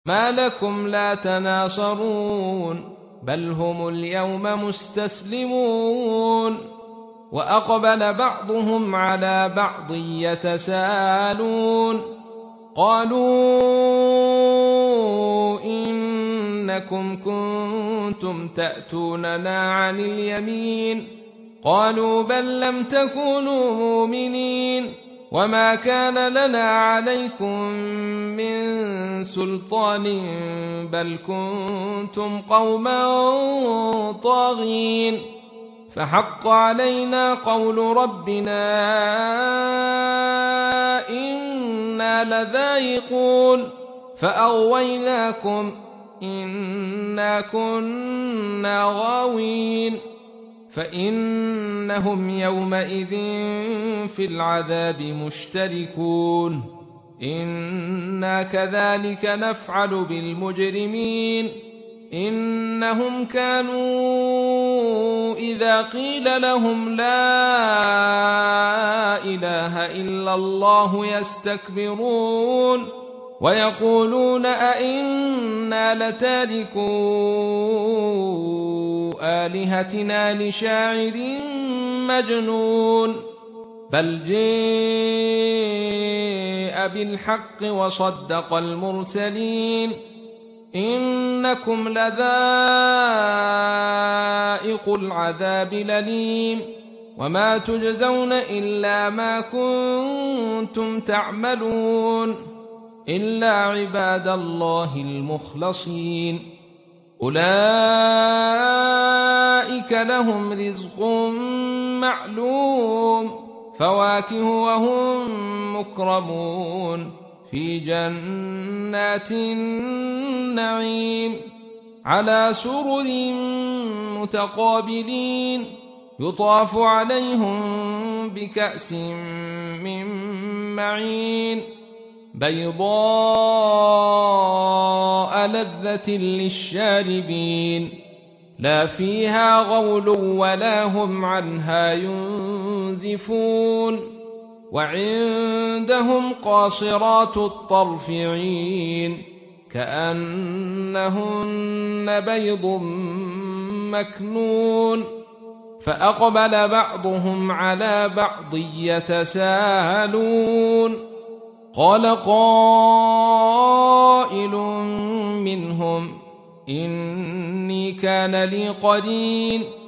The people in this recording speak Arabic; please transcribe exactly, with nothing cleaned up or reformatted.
ما لكم لا تناصرون بل هم اليوم مستسلمون وأقبل بعضهم على بعض يتساءلون قالوا إنكم كنتم تأتوننا عن اليمين قالوا بل لم تكونوا مؤمنين وما كان لنا عليكم من سلطان بل كنتم قوما طاغين فحق علينا قول ربنا إنا لذائقون فأغويناكم إنا كنا غاوين فإنهم يومئذ في العذاب مشتركون إنا كذلك نفعل بالمجرمين إنهم كانوا إذا قيل لهم لا إله إلا الله يستكبرون ويقولون أئنا لتاركو آلهتنا لشاعر مجنون بل جاء بالحق وصدق المرسلين إنكم لذائق العذاب الأليم وما تجزون إلا ما كنتم تعملون إلا عباد الله المخلصين أولئك لهم رزق معلوم فواكه وهم مكرمون في جنات النعيم على سرر متقابلين يطاف عليهم بكأس من معين بيضاء لذة للشاربين لا فيها غول ولا هم عنها ينزفون وعندهم قاصرات الطرف عين كأنهن بيض مكنون فأقبل بعضهم على بعض يتساءلون قال قائل منهم إني كان لي قرين